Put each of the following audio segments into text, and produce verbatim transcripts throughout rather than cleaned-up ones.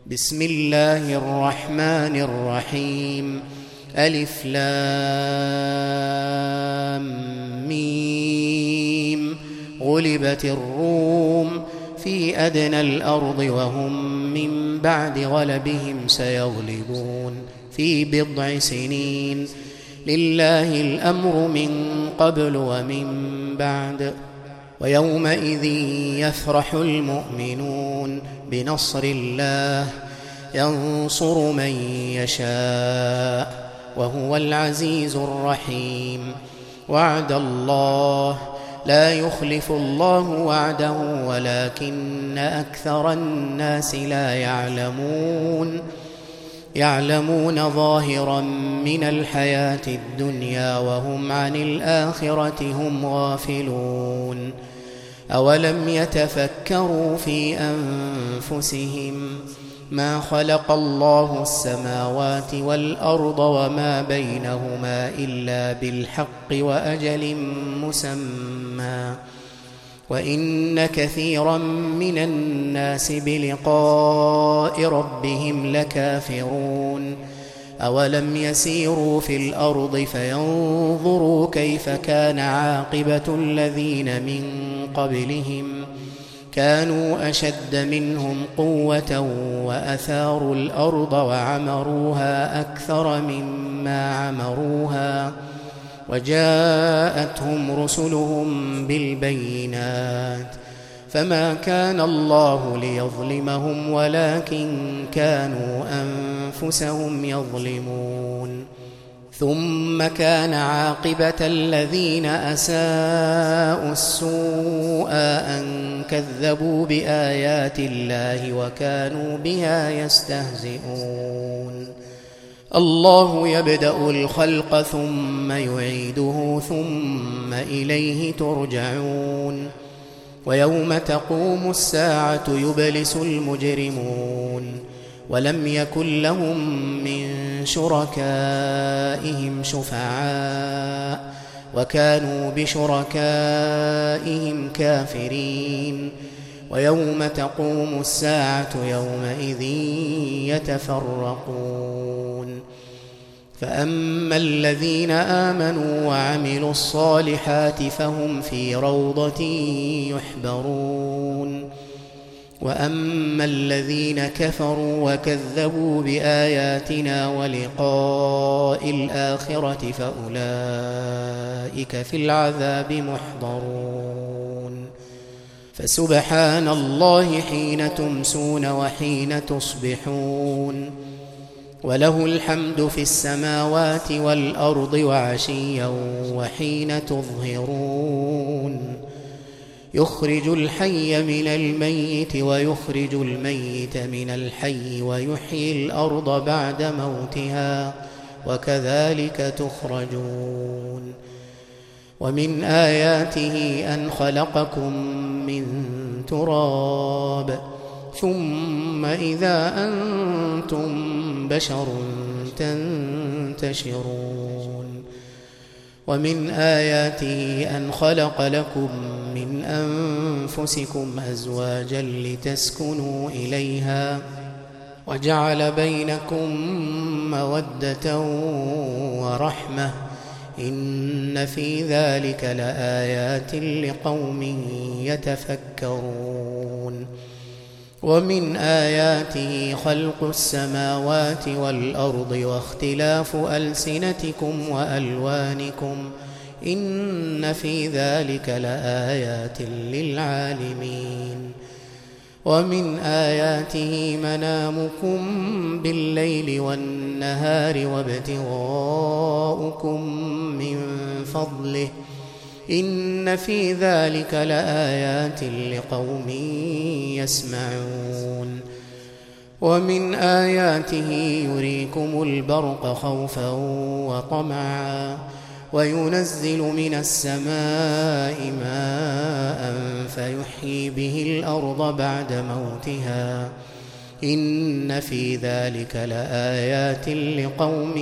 بسم الله الرحمن الرحيم. ألف لام ميم. غلبت الروم في أدنى الأرض وهم من بعد غلبهم سيغلبون في بضع سنين. لله الأمر من قبل ومن بعد. ويومئذ يفرح المؤمنون بنصر الله ينصر من يشاء وهو العزيز الرحيم. وعد الله لا يخلف الله وعده ولكن أكثر الناس لا يعلمون يعلمون ظاهرا من الحياة الدنيا وهم عن الآخرة هم غافلون. أولم يتفكروا في أنفسهم ما خلق الله السماوات والأرض وما بينهما إلا بالحق وأجل مسمى وإن كثيرا من الناس بلقاء ربهم لكافرون. أولم يسيروا في الأرض فينظروا كيف كان عاقبة الذين من قبلهم كانوا أشد منهم قوة وأثاروا الأرض وعمروها أكثر مما عمروها وجاءتهم رسلهم بالبينات فما كان الله ليظلمهم ولكن كانوا أنفسهم يظلمون. ثم كان عاقبة الذين أساءوا السوء أن كذبوا بآيات الله وكانوا بها يستهزئون. الله يبدأ الخلق ثم يعيده ثم إليه ترجعون. ويوم تقوم الساعة يبلس المجرمون ولم يكن لهم من شركائهم شفعاء وكانوا بشركائهم كافرين. ويوم تقوم الساعة يومئذ يتفرقون. فأما الذين آمنوا وعملوا الصالحات فهم في روضة يحبرون. وأما الذين كفروا وكذبوا بآياتنا ولقاء الآخرة فأولئك في العذاب محضرون. فسبحان الله حين تمسون وحين تصبحون وله الحمد في السماوات والأرض وعشيا وحين تظهرون. يخرج الحي من الميت ويخرج الميت من الحي ويحيي الأرض بعد موتها وكذلك تخرجون. ومن آياته أن خلقكم من تراب ثم إذا أنتم بشر تنتشرون. ومن آياته أن خلق لكم من أنفسكم أزواجا لتسكنوا إليها وجعل بينكم مودة ورحمة إن في ذلك لآيات لقوم يتفكرون. ومن آياته خلق السماوات والأرض واختلاف ألسنتكم وألوانكم إن في ذلك لآيات للعالمين. ومن آياته منامكم بالليل والنهار وابتغاؤكم من فضله إن في ذلك لآيات لقوم يسمعون. ومن آياته يريكم البرق خوفا وطمعا وينزل من السماء ماء فيحيي به الأرض بعد موتها إن في ذلك لآيات لقوم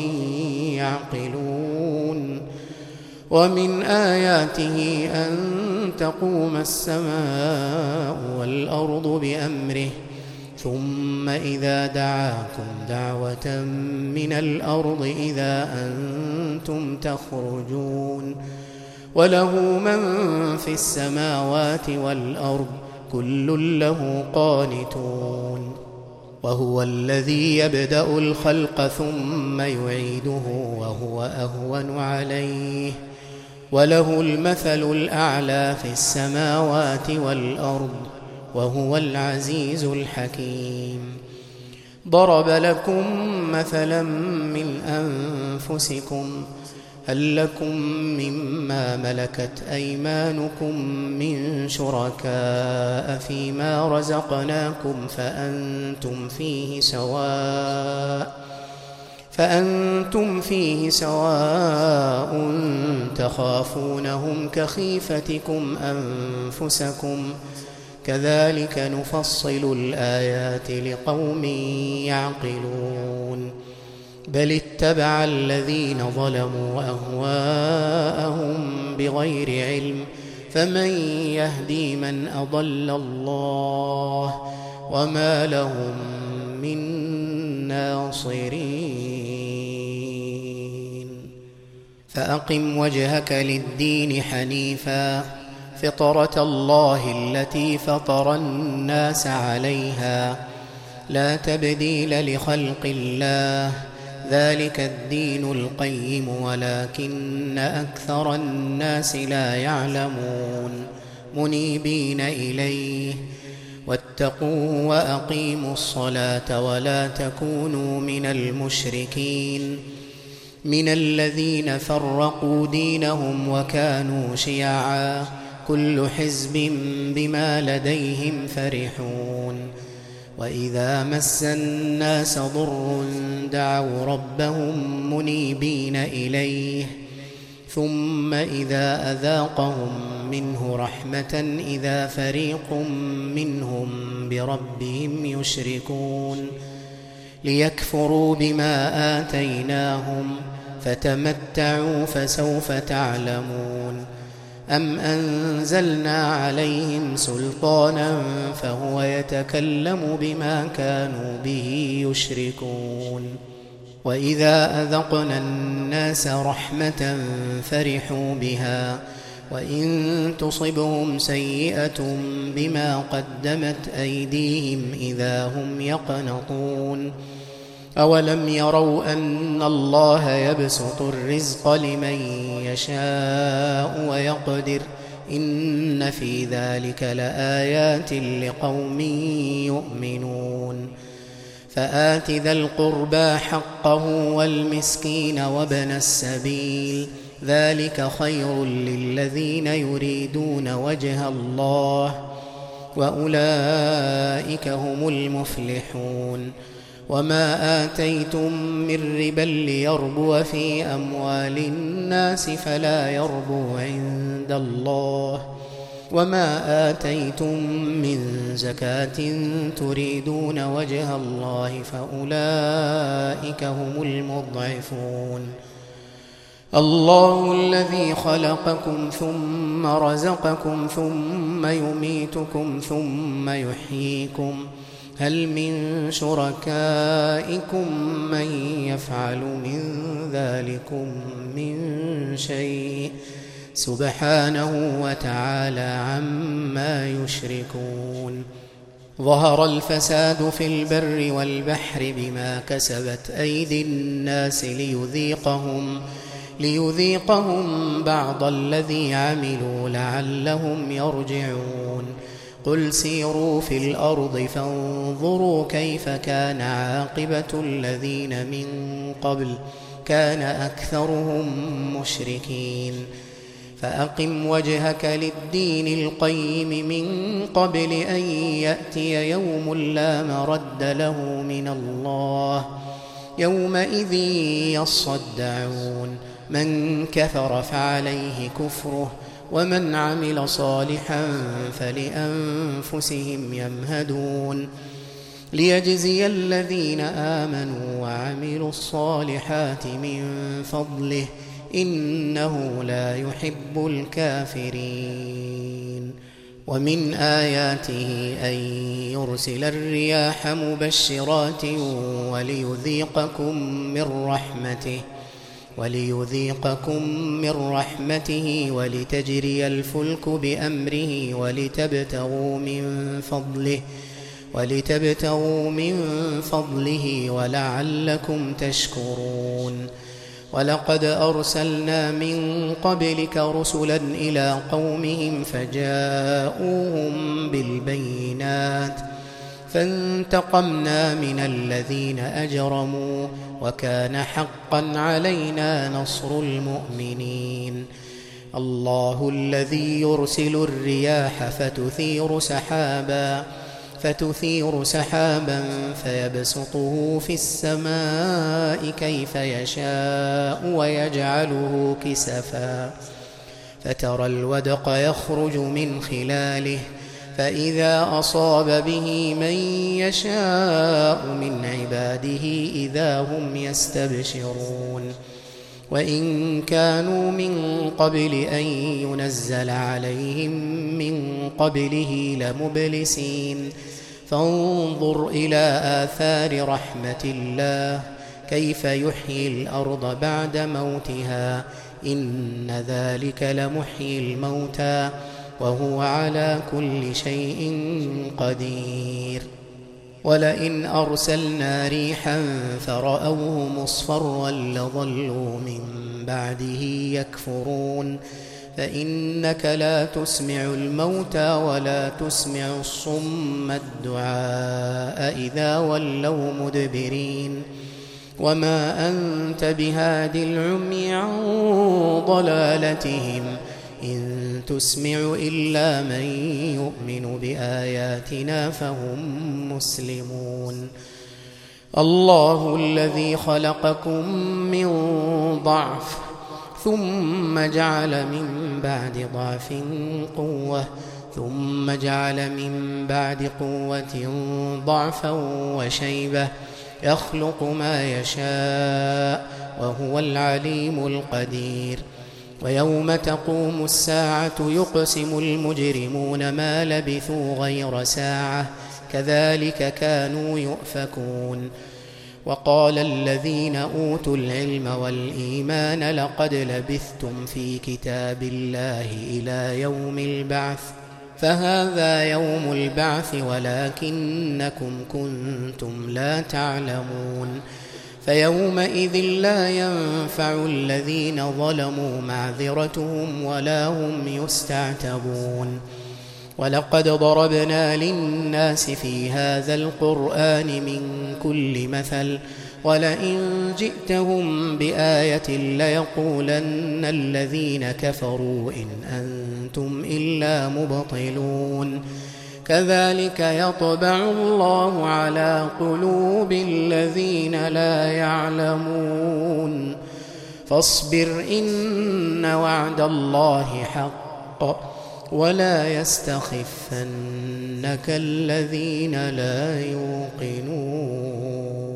يعقلون. ومن آياته أن تقوم السماء والأرض بأمره ثم إذا دعاكم دعوة من الأرض إذا أنتم تخرجون وله من في السماوات والأرض كل له قانتون وهو الذي يبدأ الخلق ثم يعيده وهو أهون عليه وله المثل الأعلى في السماوات والأرض وهو العزيز الحكيم ضرب لكم مثلا من أنفسكم هل لكم مما ملكت أيمانكم من شركاء فيما رزقناكم فأنتم فيه سواء فأنتم فيه سواء تخافونهم كخيفتكم أنفسكم كذلك نفصل الآيات لقوم يعقلون بل اتبع الذين ظلموا أهواءهم بغير علم فمن يهدي من أضل الله وما لهم من ناصرين فأقم وجهك للدين حنيفا فطرة الله التي فطر الناس عليها لا تبديل لخلق الله ذلك الدين القيم ولكن أكثر الناس لا يعلمون منيبين إليه واتقوا وأقيموا الصلاة ولا تكونوا من المشركين من الذين فرقوا دينهم وكانوا شيعا كل حزب بما لديهم فرحون وإذا مس الناس ضر دعوا ربهم منيبين إليه ثم إذا أذاقهم منه رحمة إذا فريق منهم بربهم يشركون ليكفروا بما آتيناهم فتمتعوا فسوف تعلمون أم أنزلنا عليهم سلطانا فهو يتكلم بما كانوا به يشركون وإذا أذقنا الناس رحمة فرحوا بها وإن تصبهم سيئة بما قدمت أيديهم إذا هم يقنطون أولم يروا أن الله يبسط الرزق لمن يشاء ويقدر إن في ذلك لآيات لقوم يؤمنون فآت ذا القربى حقه والمسكين وابن السبيل ذلك خير للذين يريدون وجه الله وأولئك هم المفلحون وما آتيتم من ربا ليربو في أموال الناس فلا يربو عند الله وما آتيتم من زكاة تريدون وجه الله فأولئك هم المضعفون الله الذي خلقكم ثم رزقكم ثم يميتكم ثم يحييكم هل من شركائكم من يفعل من ذلكم من شيء سبحانه وتعالى عما يشركون ظهر الفساد في البر والبحر بما كسبت أيدي الناس ليذيقهم ليذيقهم بعض الذي عملوا لعلهم يرجعون قل سيروا في الأرض فانظروا كيف كان عاقبة الذين من قبل كان أكثرهم مشركين فأقم وجهك للدين القيم من قبل أن يأتي يوم لا مرد له من الله يومئذ يصدعون من كفر فعليه كفره ومن عمل صالحا فلأنفسهم يمهدون ليجزي الذين آمنوا وعملوا الصالحات من فضله إنه لا يحب الكافرين ومن آياته أن يرسل الرياح مبشرات وليذيقكم من رحمته وليذيقكم من رحمته ولتجري الفلك بأمره ولتبتغوا من فضله ولتبتغوا من فضله ولعلكم تشكرون. ولقد أرسلنا من قبلك رسلا إلى قومهم فجاءوهم بالبينات فانتقمنا من الذين أجرموا وكان حقا علينا نصر المؤمنين. الله الذي يرسل الرياح فتثير سحابا فتثير سحابا فيبسطه في السماء كيف يشاء ويجعله كسفا فترى الودق يخرج من خلاله فإذا أصاب به من يشاء من عباده إذا هم يستبشرون. وإن كانوا من قبل أن ينزل عليهم من قبله لمبلسين فانظر إلى آثار رحمة الله كيف يحيي الأرض بعد موتها إن ذلك لمحيي الموتى وهو على كل شيء قدير. ولئن أرسلنا ريحا فرأوه مصفرا لظلوا من بعده يكفرون فإنك لا تسمع الموتى ولا تسمع الصم الدعاء إذا ولوا مدبرين. وما أنت بهاد العمي عن ضلالتهم إن تسمع إلا من يؤمن بآياتنا فهم مسلمون. الله الذي خلقكم من ضعف ثم جعل من بعد ضعف قوة ثم جعل من بعد قوة ضعفا وشيبة يخلق ما يشاء وهو العليم القدير. ويوم تقوم الساعة يقسم المجرمون ما لبثوا غير ساعة كذلك كانوا يؤفكون. وقال الذين أوتوا العلم والإيمان لقد لبثتم في كتاب الله إلى يوم البعث فهذا يوم البعث ولكنكم كنتم لا تعلمون. فيومئذ لا ينفع الذين ظلموا معذرتهم ولا هم يستعتبون. ولقد ضربنا للناس في هذا القرآن من كل مثل ولئن جئتهم بآية ليقولن الذين كفروا إن أنتم إلا مبطلون. كذلك يطبع الله على قلوب الذين لا يعلمون. فاصبر إن وعد الله حق ولا يستخفنك الذين لا يوقنون.